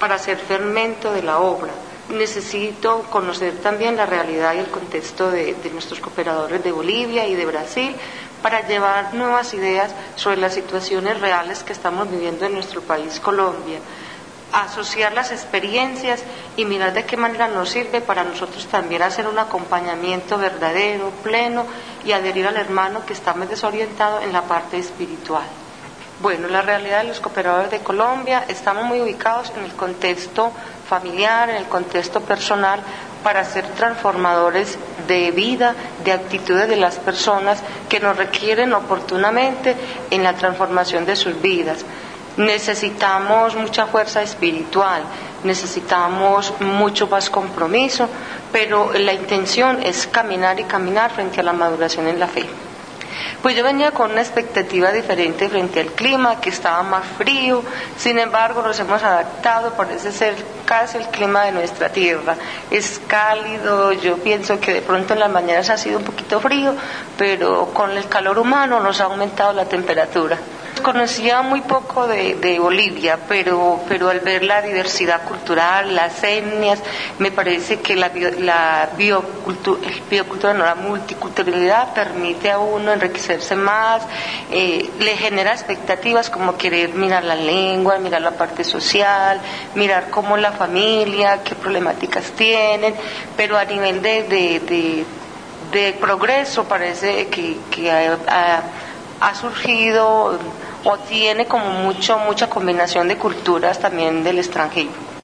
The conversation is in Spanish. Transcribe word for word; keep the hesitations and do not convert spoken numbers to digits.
para ser fermento de la obra. Necesito conocer también la realidad y el contexto de, de nuestros cooperadores de Bolivia y de Brasil para llevar nuevas ideas sobre las situaciones reales que estamos viviendo en nuestro país, Colombia. Asociar las experiencias y mirar de qué manera nos sirve para nosotros también hacer un acompañamiento verdadero, pleno y adherir al hermano que está más desorientado en la parte espiritual. Bueno, la realidad de los cooperadores de Colombia, estamos muy ubicados en el contexto familiar, en el contexto personal, para ser transformadores de vida, de actitudes de las personas que nos requieren oportunamente en la transformación de sus vidas. Necesitamos mucha fuerza espiritual, necesitamos mucho más compromiso, pero la intención es caminar y caminar frente a la maduración en la fe. Pues yo venía con una expectativa diferente frente al clima, que estaba más frío, sin embargo nos hemos adaptado, parece ser casi el clima de nuestra tierra. Es cálido, yo pienso que de pronto en las mañanas ha sido un poquito frío, pero con el calor humano nos ha aumentado la temperatura. Conocía muy poco de, de Bolivia, pero, pero al ver la diversidad cultural, las etnias, me parece que la, bio, la biocultura, biocultura, no, la multiculturalidad permite a uno enriquecerse más, eh, le genera expectativas como querer mirar la lengua, mirar la parte social, mirar cómo la familia, qué problemáticas tienen, pero a nivel de, de, de, de progreso parece que, que ha, ha, ha surgido o tiene como mucho mucha combinación de culturas también del extranjero.